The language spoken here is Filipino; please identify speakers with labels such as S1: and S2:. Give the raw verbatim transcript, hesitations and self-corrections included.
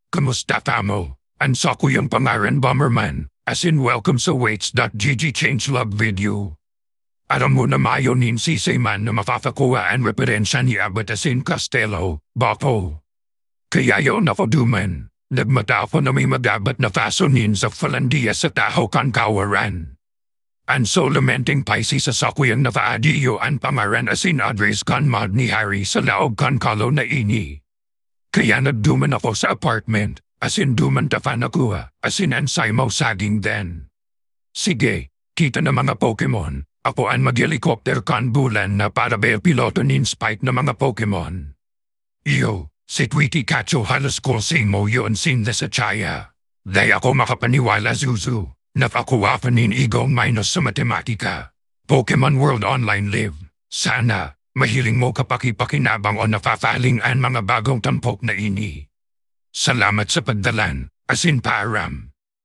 S1: Kamusta tamo? Ansa ko yung pangaran Bomberman, as in welcome sa weights.gg change love video. Alam mo na mayonin si Sayman na mafafakuha ang referensya niya Batasin Castello, Bapo. Kaya yun nafaduman, nagmatafo na may magabat na fasonin sa Falandia sa Tahoe Kankawaran. Ang so lamenting Pisces sa sakuyang nafaadiyo ang pangaran asin address kan mod ni Harry sa laog kan kalo na ini. Kaya nagduman ako sa apartment, asin duman tafan nakuha, asin ansay mo saging den. Sige, kita na mga Pokemon, ako ang mag-helicopter kan bulan na para bear piloto nin spike na mga Pokemon. Yo, si Tweety Kacho halos kulsing mo yun sin sa chaya. Day ako makapaniwala Zuzu, nafakuha pa nin igong minus sa matematika. Pokemon World Online Live, sana. Mahiling mo kapaki-pakinabang o nafafaling ang mga bagong tampok na ini. Salamat sa pagdalan, asin paaram.